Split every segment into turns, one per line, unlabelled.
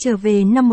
Trở về năm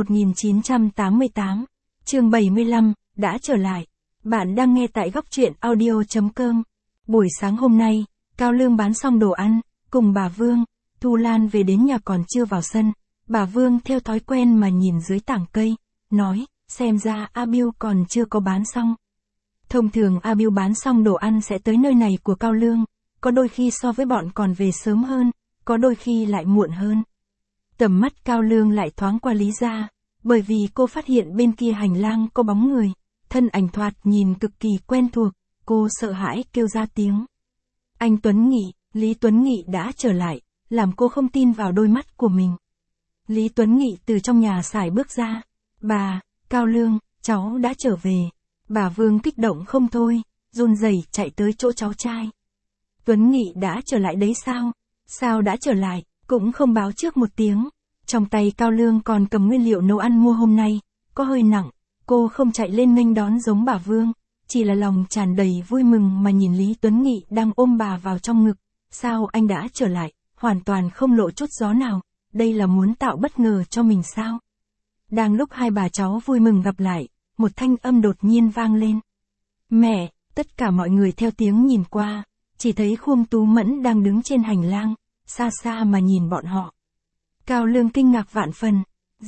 1988, chương 75, đã trở lại. Bạn đang nghe tại góc truyện audio.com. Buổi sáng hôm nay, Cao Lương bán xong đồ ăn, cùng bà Vương, Thu Lan về đến nhà còn chưa vào sân. Bà Vương theo thói quen mà nhìn dưới tảng cây, nói, xem ra A Biêu còn chưa có bán xong. Thông thường A Biêu bán xong đồ ăn sẽ tới nơi này của Cao Lương, có đôi khi so với bọn còn về sớm hơn, có đôi khi lại muộn hơn. Tầm mắt Cao Lương lại thoáng qua Lý gia, bởi vì cô phát hiện bên kia hành lang có bóng người, thân ảnh thoạt nhìn cực kỳ quen thuộc, cô sợ hãi kêu ra tiếng. Anh Tuấn Nghị, Lý Tuấn Nghị đã trở lại, làm cô không tin vào đôi mắt của mình. Lý Tuấn Nghị từ trong nhà sải bước ra, bà, Cao Lương, cháu đã trở về. Bà Vương kích động không thôi, run rẩy chạy tới chỗ cháu trai. Tuấn Nghị đã trở lại đấy sao? Sao đã trở lại, cũng không báo trước một tiếng. Trong tay Cao Lương còn cầm nguyên liệu nấu ăn mua hôm nay, có hơi nặng, cô không chạy lên nghênh đón giống bà Vương, chỉ là lòng tràn đầy vui mừng mà nhìn Lý Tuấn Nghị đang ôm bà vào trong ngực. Sao anh đã trở lại, hoàn toàn không lộ chút gió nào, đây là muốn tạo bất ngờ cho mình sao? Đang lúc hai bà cháu vui mừng gặp lại, một thanh âm đột nhiên vang lên. Mẹ, tất cả mọi người theo tiếng nhìn qua, chỉ thấy Khuông Tú Mẫn đang đứng trên hành lang, xa xa mà nhìn bọn họ. Cao Lương kinh ngạc vạn phần,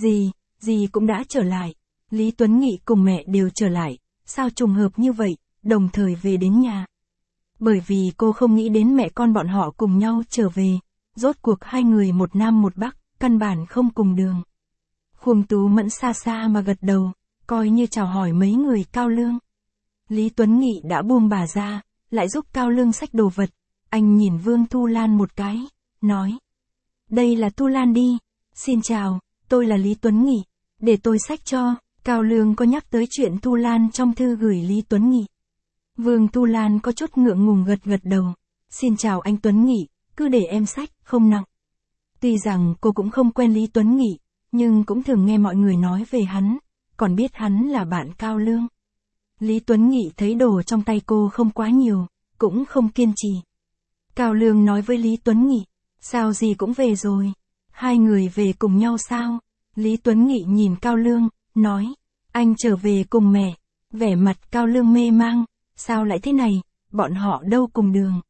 dì cũng đã trở lại, Lý Tuấn Nghị cùng mẹ đều trở lại, sao trùng hợp như vậy, đồng thời về đến nhà. Bởi vì cô không nghĩ đến mẹ con bọn họ cùng nhau trở về, rốt cuộc hai người một nam một bắc, căn bản không cùng đường. Khuông Tú Mẫn xa xa mà gật đầu, coi như chào hỏi mấy người Cao Lương. Lý Tuấn Nghị đã buông bà ra, lại giúp Cao Lương xách đồ vật, anh nhìn Vương Thu Lan một cái, nói. Đây là Thu Lan đi, xin chào, tôi là Lý Tuấn Nghị, để tôi xách cho. Cao Lương có nhắc tới chuyện Thu Lan trong thư gửi Lý Tuấn Nghị. Vương Thu Lan có chút ngượng ngùng gật đầu, xin chào anh Tuấn Nghị, cứ để em xách, không nặng. Tuy rằng cô cũng không quen Lý Tuấn Nghị, nhưng cũng thường nghe mọi người nói về hắn, còn biết hắn là bạn Cao Lương. Lý Tuấn Nghị thấy đồ trong tay cô không quá nhiều, cũng không kiên trì. Cao Lương nói với Lý Tuấn Nghị, sao gì cũng về rồi, hai người về cùng nhau sao? Lý Tuấn Nghị nhìn Cao Lương, nói, anh trở về cùng mẹ. Vẻ mặt Cao Lương mê mang, sao lại thế này, bọn họ đâu cùng đường.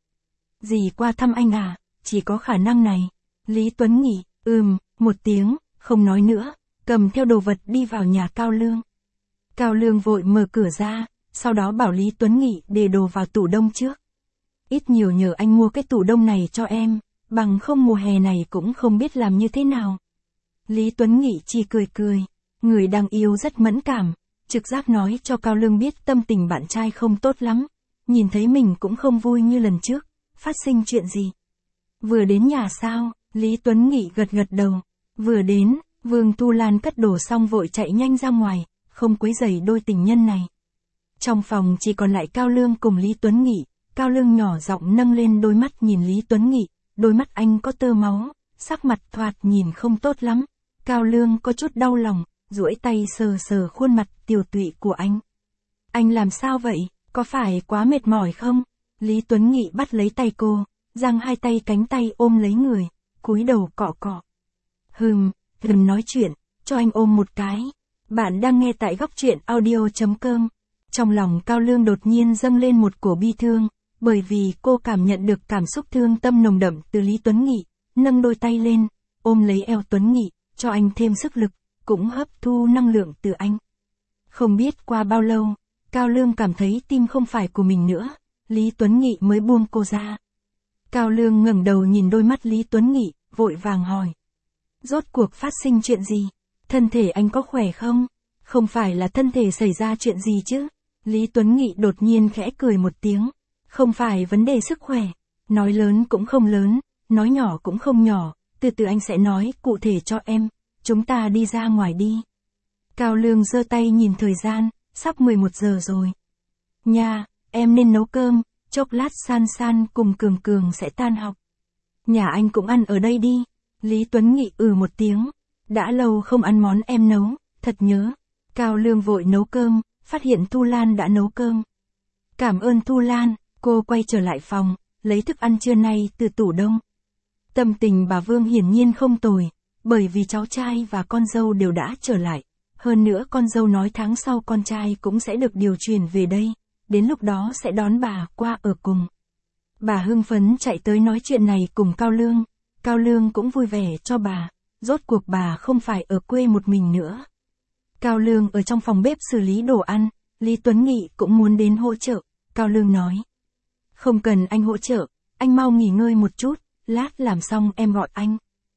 Dì qua thăm anh à, chỉ có khả năng này. Lý Tuấn Nghị, một tiếng, không nói nữa, cầm theo đồ vật đi vào nhà Cao Lương. Cao Lương vội mở cửa ra, sau đó bảo Lý Tuấn Nghị để đồ vào tủ đông trước. Ít nhiều nhờ anh mua cái tủ đông này cho em, bằng không mùa hè này cũng không biết làm như thế nào. Lý Tuấn Nghị chỉ cười, người đang yêu rất mẫn cảm, trực giác nói cho Cao Lương biết tâm tình bạn trai không tốt lắm, nhìn thấy mình cũng không vui như lần trước, phát sinh chuyện gì. Vừa đến nhà sao? Lý Tuấn Nghị gật đầu, vừa đến, Vương Thu Lan cất đồ xong vội chạy nhanh ra ngoài, không quấy rầy đôi tình nhân này. Trong phòng chỉ còn lại Cao Lương cùng Lý Tuấn Nghị, Cao Lương nhỏ giọng nâng lên đôi mắt nhìn Lý Tuấn Nghị, đôi mắt anh có tơ máu, sắc mặt thoạt nhìn không tốt lắm. Cao Lương có chút đau lòng, duỗi tay sờ khuôn mặt tiều tụy của anh. Anh làm sao vậy, có phải quá mệt mỏi không? Lý Tuấn Nghị bắt lấy tay cô, giang hai tay cánh tay ôm lấy người, cúi đầu cọ. Đừng nói chuyện, cho anh ôm một cái. Bạn đang nghe tại góc truyện audio.com. Trong lòng Cao Lương đột nhiên dâng lên một cổ bi thương, bởi vì cô cảm nhận được cảm xúc thương tâm nồng đậm từ Lý Tuấn Nghị, nâng đôi tay lên, ôm lấy eo Tuấn Nghị, cho anh thêm sức lực, cũng hấp thu năng lượng từ anh. Không biết qua bao lâu, Cao Lương cảm thấy tim không phải của mình nữa, Lý Tuấn Nghị mới buông cô ra. Cao Lương ngẩng đầu nhìn đôi mắt Lý Tuấn Nghị, vội vàng hỏi. Rốt cuộc phát sinh chuyện gì? Thân thể anh có khỏe không? Không phải là thân thể xảy ra chuyện gì chứ? Lý Tuấn Nghị đột nhiên khẽ cười một tiếng. Không phải vấn đề sức khỏe. Nói lớn cũng không lớn, nói nhỏ cũng không nhỏ, từ từ anh sẽ nói cụ thể cho em. Chúng ta đi ra ngoài đi. Cao Lương giơ tay nhìn thời gian, sắp 11 giờ rồi. Nha, em nên nấu cơm, chốc lát San cùng Cường sẽ tan học. Nhà anh cũng ăn ở đây đi. Lý Tuấn Nghị một tiếng. Đã lâu không ăn món em nấu, thật nhớ. Cao Lương vội nấu cơm, phát hiện Thu Lan đã nấu cơm. Cảm ơn Thu Lan, cô quay trở lại phòng, lấy thức ăn trưa nay từ tủ đông. Tâm tình bà Vương hiển nhiên không tồi, bởi vì cháu trai và con dâu đều đã trở lại. Hơn nữa con dâu nói tháng sau con trai cũng sẽ được điều chuyển về đây, đến lúc đó sẽ đón bà qua ở cùng. Bà hưng phấn chạy tới nói chuyện này cùng Cao Lương cũng vui vẻ cho bà, rốt cuộc bà không phải ở quê một mình nữa. Cao Lương ở trong phòng bếp xử lý đồ ăn, Lý Tuấn Nghị cũng muốn đến hỗ trợ, Cao Lương nói. Không cần anh hỗ trợ, anh mau nghỉ ngơi một chút, lát làm xong em gọi anh.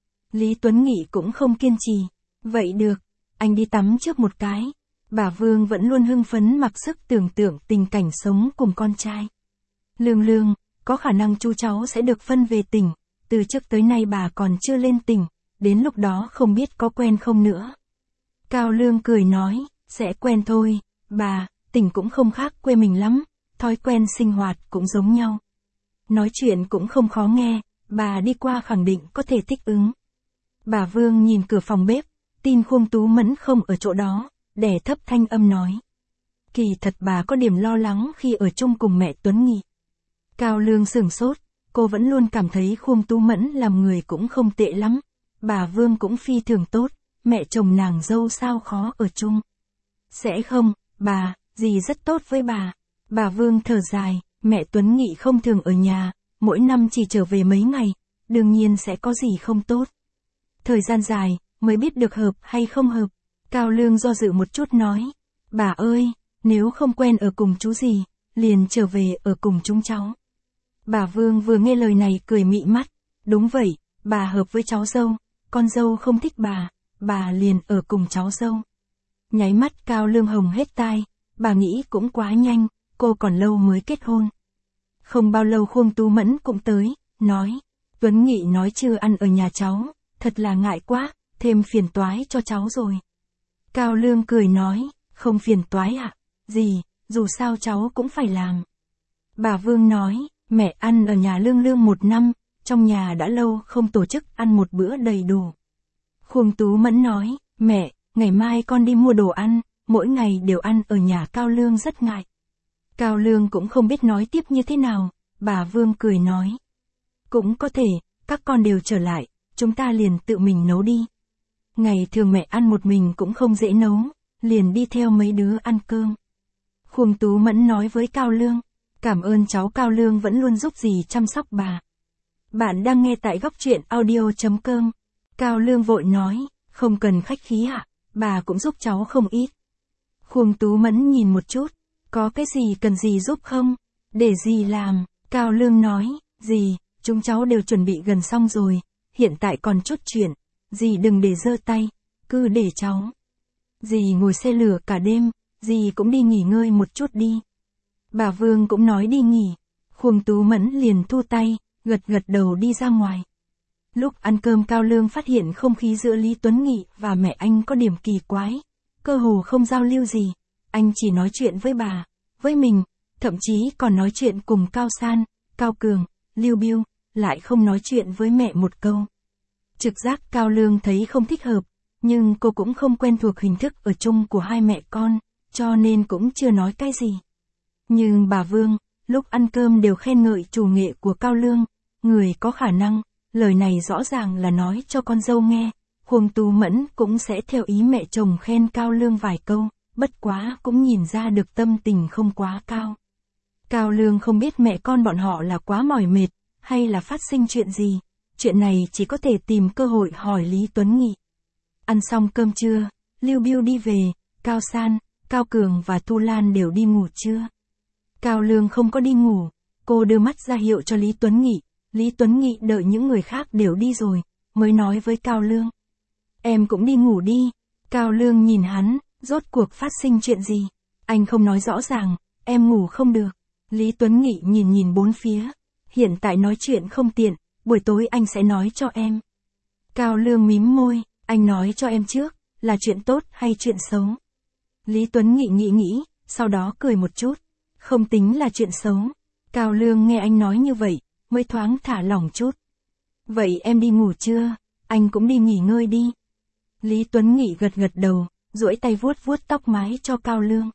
Lý Tuấn Nghị cũng không kiên trì, vậy được, anh đi tắm trước một cái. Bà Vương vẫn luôn hưng phấn mặc sức tưởng tượng tình cảnh sống cùng con trai. Lương, có khả năng chú cháu sẽ được phân về tỉnh, từ trước tới nay bà còn chưa lên tỉnh, đến lúc đó không biết có quen không nữa. Cao Lương cười nói, sẽ quen thôi, bà, tỉnh cũng không khác quê mình lắm, thói quen sinh hoạt cũng giống nhau. Nói chuyện cũng không khó nghe, bà đi qua khẳng định có thể thích ứng. Bà Vương nhìn cửa phòng bếp, tin Khương Tú Mẫn không ở chỗ đó, đè thấp thanh âm nói. Kỳ thật bà có điểm lo lắng khi ở chung cùng mẹ Tuấn Nghị. Cao Lương sửng sốt, cô vẫn luôn cảm thấy Khương Tú Mẫn làm người cũng không tệ lắm. Bà Vương cũng phi thường tốt, mẹ chồng nàng dâu sao khó ở chung. Sẽ không, bà, dì rất tốt với bà. Bà Vương thở dài, mẹ Tuấn Nghị không thường ở nhà, mỗi năm chỉ trở về mấy ngày, đương nhiên sẽ có gì không tốt. Thời gian dài, mới biết được hợp hay không hợp. Cao Lương do dự một chút nói, bà ơi, nếu không quen ở cùng chú gì, liền trở về ở cùng chúng cháu. Bà Vương vừa nghe lời này cười mị mắt, đúng vậy, bà hợp với cháu dâu, con dâu không thích bà liền ở cùng cháu dâu. Nháy mắt Cao Lương hồng hết tai, bà nghĩ cũng quá nhanh, cô còn lâu mới kết hôn. Không bao lâu Khương Tú Mẫn cũng tới, nói, Tuấn Nghị nói chưa ăn ở nhà cháu, thật là ngại quá, thêm phiền toái cho cháu rồi. Cao Lương cười nói, không phiền toái ạ, gì, dù sao cháu cũng phải làm. Bà Vương nói, mẹ ăn ở nhà Lương 1 năm, trong nhà đã lâu không tổ chức ăn một bữa đầy đủ. Khương Tú Mẫn nói, mẹ, ngày mai con đi mua đồ ăn, mỗi ngày đều ăn ở nhà. Cao Lương rất ngại. Cao Lương cũng không biết nói tiếp như thế nào, bà Vương cười nói. Cũng có thể, các con đều trở lại, chúng ta liền tự mình nấu đi. Ngày thường mẹ ăn một mình cũng không dễ nấu, liền đi theo mấy đứa ăn cơm. Khương Tú Mẫn nói với Cao Lương, cảm ơn cháu. Cao Lương vẫn luôn giúp dì chăm sóc bà. Bạn đang nghe tại góc truyện audio.com. Cao Lương vội nói, không cần khách khí ạ, bà cũng giúp cháu không ít. Khương Tú Mẫn nhìn một chút, có cái gì cần dì giúp không? Để dì làm. Cao Lương nói, dì, chúng cháu đều chuẩn bị gần xong rồi, hiện tại còn chút chuyện, dì đừng để giơ tay, cứ để cháu. Dì ngồi xe lửa cả đêm, dì cũng đi nghỉ ngơi một chút đi. Bà Vương cũng nói đi nghỉ. Khương Tú Mẫn liền thu tay, gật đầu đi ra ngoài. Lúc ăn cơm Cao Lương phát hiện không khí giữa Lý Tuấn Nghị và mẹ anh có điểm kỳ quái. Cơ hồ không giao lưu gì. Anh chỉ nói chuyện với bà, với mình, thậm chí còn nói chuyện cùng Cao San, Cao Cường, Lưu Biêu, lại không nói chuyện với mẹ một câu. Trực giác Cao Lương thấy không thích hợp, nhưng cô cũng không quen thuộc hình thức ở chung của hai mẹ con, cho nên cũng chưa nói cái gì. Nhưng bà Vương, lúc ăn cơm đều khen ngợi chủ nghệ của Cao Lương, người có khả năng, lời này rõ ràng là nói cho con dâu nghe. Khương Tú Mẫn cũng sẽ theo ý mẹ chồng khen Cao Lương vài câu, bất quá cũng nhìn ra được tâm tình không quá cao. Cao Lương không biết mẹ con bọn họ là quá mỏi mệt, hay là phát sinh chuyện gì, chuyện này chỉ có thể tìm cơ hội hỏi Lý Tuấn Nghị. Ăn xong cơm trưa, Lưu Biêu đi về, Cao San, Cao Cường và Thu Lan đều đi ngủ trưa. Cao Lương không có đi ngủ, cô đưa mắt ra hiệu cho Lý Tuấn Nghị. Lý Tuấn Nghị đợi những người khác đều đi rồi, mới nói với Cao Lương. Em cũng đi ngủ đi. Cao Lương nhìn hắn, rốt cuộc phát sinh chuyện gì? Anh không nói rõ ràng, em ngủ không được. Lý Tuấn Nghị nhìn bốn phía. Hiện tại nói chuyện không tiện, buổi tối anh sẽ nói cho em. Cao Lương mím môi, anh nói cho em trước, là chuyện tốt hay chuyện xấu? Lý Tuấn Nghị nghĩ, sau đó cười một chút. Không tính là chuyện xấu. Cao Lương nghe anh nói như vậy, mới thoáng thả lỏng chút. Vậy em đi ngủ chưa? Anh cũng đi nghỉ ngơi đi. Lý Tuấn Nghị gật đầu, duỗi tay vuốt tóc mái cho Cao Lương.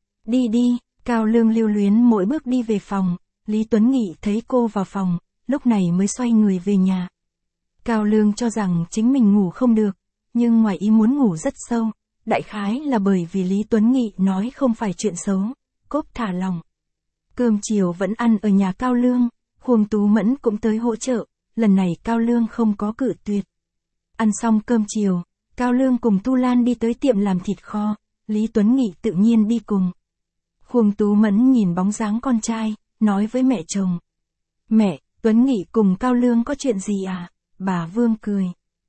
Đi. Cao Lương lưu luyến mỗi bước đi về phòng. Lý Tuấn Nghị thấy cô vào phòng, lúc này mới xoay người về nhà. Cao Lương cho rằng chính mình ngủ không được, nhưng ngoài ý muốn ngủ rất sâu, đại khái là bởi vì Lý Tuấn Nghị nói không phải chuyện xấu, cốp thả lòng. Cơm chiều vẫn ăn ở nhà Cao Lương, Khuông Tú Mẫn cũng tới hỗ trợ, lần này Cao Lương không có cự tuyệt. Ăn xong cơm chiều, Cao Lương cùng Tu Lan đi tới tiệm làm thịt kho, Lý Tuấn Nghị tự nhiên đi cùng. Khuông Tú Mẫn nhìn bóng dáng con trai, nói với mẹ chồng. Mẹ, Tuấn Nghị cùng Cao Lương có chuyện gì à? Bà Vương cười.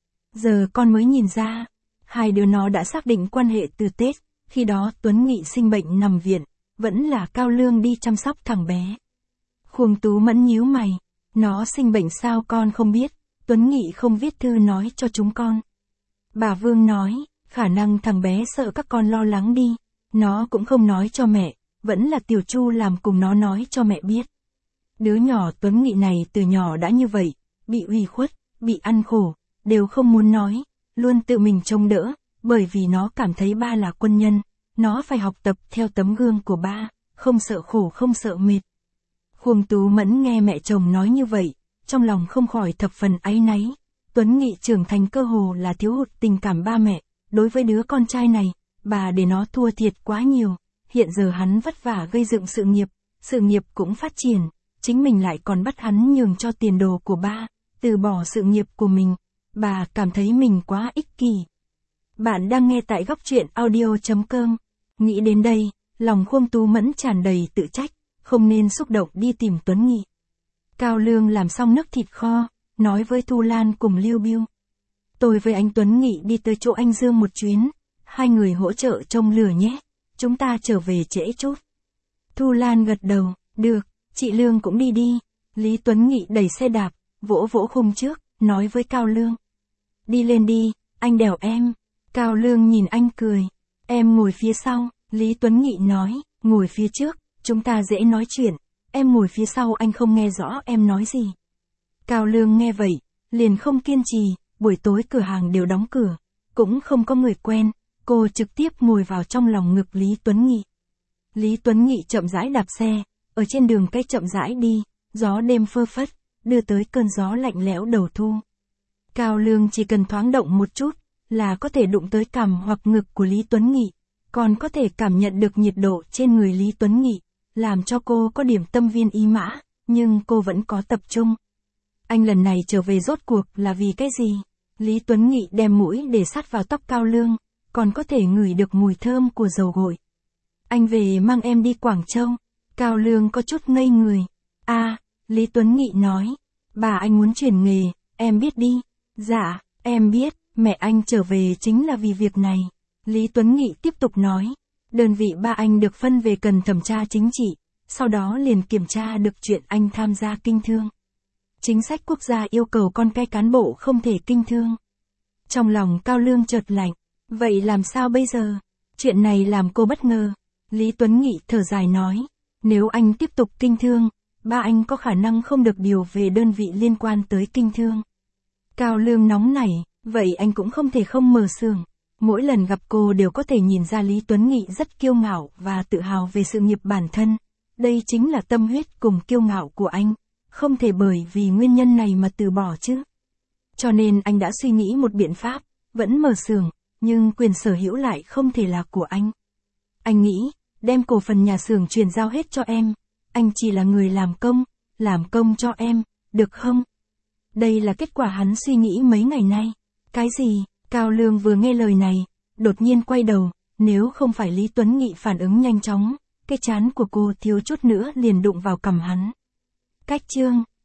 Giờ con mới nhìn ra, hai đứa nó đã xác định quan hệ từ Tết, khi đó Tuấn Nghị sinh bệnh nằm viện, vẫn là Cao Lương đi chăm sóc thằng bé. Khuông Tú Mẫn nhíu mày, nó sinh bệnh sao con không biết, Tuấn Nghị không viết thư nói cho chúng con. Bà Vương nói, khả năng thằng bé sợ các con lo lắng đi, nó cũng không nói cho mẹ, vẫn là Tiểu Chu làm cùng nó nói cho mẹ biết. Đứa nhỏ Tuấn Nghị này từ nhỏ đã như vậy, bị ủy khuất, bị ăn khổ, đều không muốn nói, luôn tự mình trông đỡ, bởi vì nó cảm thấy ba là quân nhân, nó phải học tập theo tấm gương của ba, không sợ khổ không sợ mệt. Khuông Tú Mẫn nghe mẹ chồng nói như vậy, trong lòng không khỏi thập phần áy náy. Tuấn Nghị trưởng thành cơ hồ là thiếu hụt tình cảm ba mẹ, đối với đứa con trai này, bà để nó thua thiệt quá nhiều, hiện giờ hắn vất vả gây dựng sự nghiệp cũng phát triển, chính mình lại còn bắt hắn nhường cho tiền đồ của ba, từ bỏ sự nghiệp của mình, bà cảm thấy mình quá ích kỷ. Bạn đang nghe tại góc truyện audio.com, nghĩ đến đây, lòng Khuông Tú Mẫn tràn đầy tự trách, không nên xúc động đi tìm Tuấn Nghị. Cao Lương làm xong nước thịt kho, nói với Thu Lan cùng Lưu Biêu. Tôi với anh Tuấn Nghị đi tới chỗ anh Dương một chuyến, hai người hỗ trợ trông lửa nhé, chúng ta trở về trễ chút. Thu Lan gật đầu, được, chị Lương cũng đi đi. Lý Tuấn Nghị đẩy xe đạp, vỗ vỗ khung trước, nói với Cao Lương. Đi lên đi, anh đèo em. Cao Lương nhìn anh cười. Em ngồi phía sau, Lý Tuấn Nghị nói, ngồi phía trước, chúng ta dễ nói chuyện, em ngồi phía sau anh không nghe rõ em nói gì. Cao Lương nghe vậy, liền không kiên trì, buổi tối cửa hàng đều đóng cửa, cũng không có người quen, cô trực tiếp ngồi vào trong lòng ngực Lý Tuấn Nghị. Lý Tuấn Nghị chậm rãi đạp xe, ở trên đường cây chậm rãi đi, gió đêm phơ phất, đưa tới cơn gió lạnh lẽo đầu thu. Cao Lương chỉ cần thoáng động một chút, là có thể đụng tới cằm hoặc ngực của Lý Tuấn Nghị, còn có thể cảm nhận được nhiệt độ trên người Lý Tuấn Nghị, làm cho cô có điểm tâm viên ý mã, nhưng cô vẫn có tập trung. Anh lần này trở về rốt cuộc là vì cái gì? Lý Tuấn Nghị đem mũi để sát vào tóc Cao Lương, còn có thể ngửi được mùi thơm của dầu gội. Anh về mang em đi Quảng Châu. Cao Lương có chút ngây người. Lý Tuấn Nghị nói, bà anh muốn chuyển nghề, em biết đi. Dạ, em biết, mẹ anh trở về chính là vì việc này. Lý Tuấn Nghị tiếp tục nói, đơn vị ba anh được phân về cần thẩm tra chính trị, sau đó liền kiểm tra được chuyện anh tham gia kinh thương. Chính sách quốc gia yêu cầu con cái cán bộ không thể kinh thương. Trong lòng Cao Lương chợt lạnh, vậy làm sao bây giờ? Chuyện này làm cô bất ngờ. Lý Tuấn Nghị thở dài nói, nếu anh tiếp tục kinh thương, ba anh có khả năng không được điều về đơn vị liên quan tới kinh thương. Cao Lương nóng nảy, vậy anh cũng không thể không mở xưởng. Mỗi lần gặp cô đều có thể nhìn ra Lý Tuấn Nghị rất kiêu ngạo và tự hào về sự nghiệp bản thân. Đây chính là tâm huyết cùng kiêu ngạo của anh, không thể bởi vì nguyên nhân này mà từ bỏ chứ. Cho nên anh đã suy nghĩ một biện pháp, vẫn mở xưởng, nhưng quyền sở hữu lại không thể là của anh. Anh nghĩ, đem cổ phần nhà xưởng chuyển giao hết cho em, anh chỉ là người làm công cho em, được không? Đây là kết quả hắn suy nghĩ mấy ngày nay. Cái gì? Cao Lương vừa nghe lời này, đột nhiên quay đầu, nếu không phải Lý Tuấn Nghị phản ứng nhanh chóng, cái trán của cô thiếu chút nữa liền đụng vào cằm hắn. Cách chương